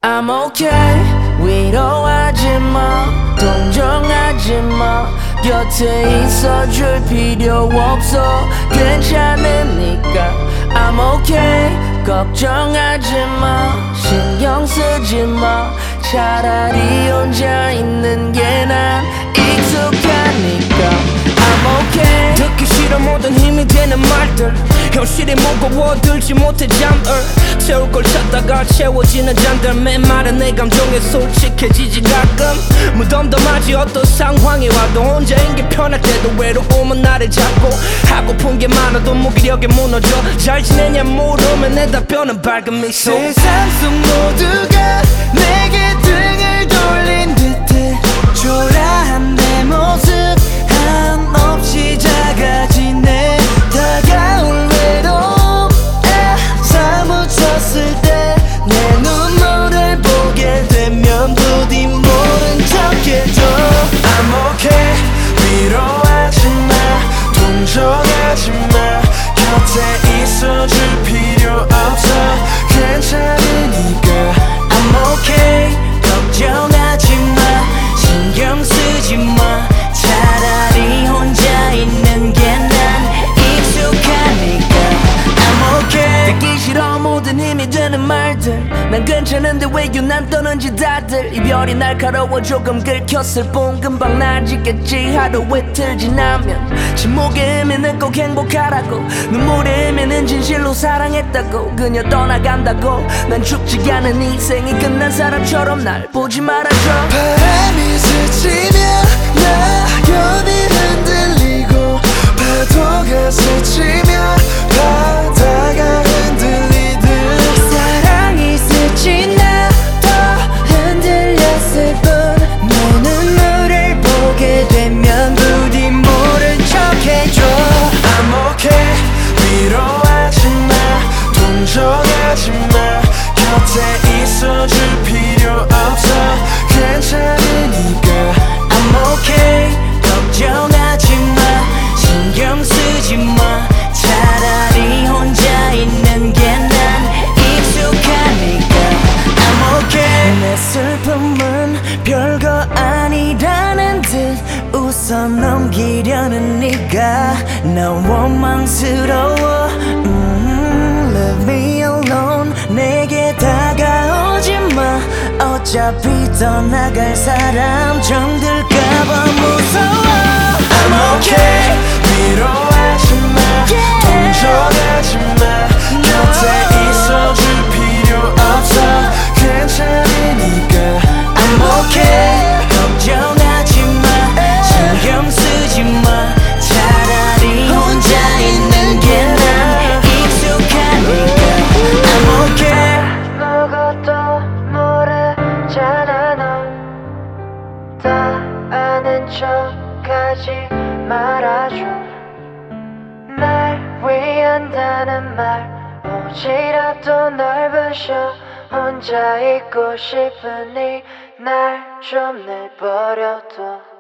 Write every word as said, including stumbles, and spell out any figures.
I'm okay 위로하지마 동정하지마 곁에 있어줄 필요 없어 괜찮으니까 I'm okay 걱정하지마 신경 쓰지마 차라리 혼자 있는 게 난 익숙하니까 I'm okay 듣기 싫어 모든 힘이 되는 말들 현실이 무거워 들지 못해 잠을 채울 걸 찾다가 채워지는 잔들 메마른 내 감정에 솔직해지지 가끔 무덤덤하지 어떤 상황이 와도 혼자인 게 편할 때도 외로움은 나를 잡고 하고픈 게 많아도 무기력에 무너져 잘 지내냐 물으면 내 답변은 밝은 미소 세상 속 모두가 내게 등을 돌린 듯해 초라한 내 모습 한없이 작아지네 다가올 외로움에 사무쳤을 때 내 눈물을 보게 되면 부디 모른 척해줘 I'm okay 위로하지마 동정하지마 곁에 있어줄 필요 없어 괜찮으니까 I'm okay 걱정하지마 신경 쓰지마 차라리 혼자 있는 게 난 익숙하니까 I'm okay 듣기 싫어 모든 힘이 되는 말들 난 괜찮은데 왜 유난 떠는지 다들 이별이 날카로워 조금 긁혔을 뿐 금방 나아지겠지 하루에 틀 지나면 침묵의 의미는 꼭 행복하라고 눈물의 의미는 진실로 사랑했다고 그녀 떠나간다고 난 죽지 않은 인생이 끝난 사람처럼 날 보지 말아줘 바람이 스치면 낙엽이 흔들리고 파도가 스치면 바다가 흔들리듯 사랑이 스친 나도 흔들렸을 뿐 내 눈물을 보게 되면 부디 모른 척해줘 I'm okay 위로하지마 동정하지마 곁에 있어줄 필요 없어 괜찮으니까 I'm okay 걱정하지마 신경 쓰지마 차라리 혼자 있는 게 난 익숙하니까 I'm okay 내 슬픔은 별거 아니라는 듯 웃어 넘기려는 네가 난 원망스러워 mm, Leave me alone 내게 다가오지마 어차피 떠나갈 사람 정들까봐 무서워 I'm okay 위로하지마 yeah. 동정하지마 곁에 있어줄 필요 없어 괜찮으니까 I'm okay 걱정하지마 신경 쓰지마 차라리 혼자 있는 게 난 익숙하니까 I'm okay 아무것도 모르잖아 너 다 아는 척하지 말아줘 날 위한다는 말 오지랖도 넓으셔 혼자 있고 싶으니 날 좀 내버려둬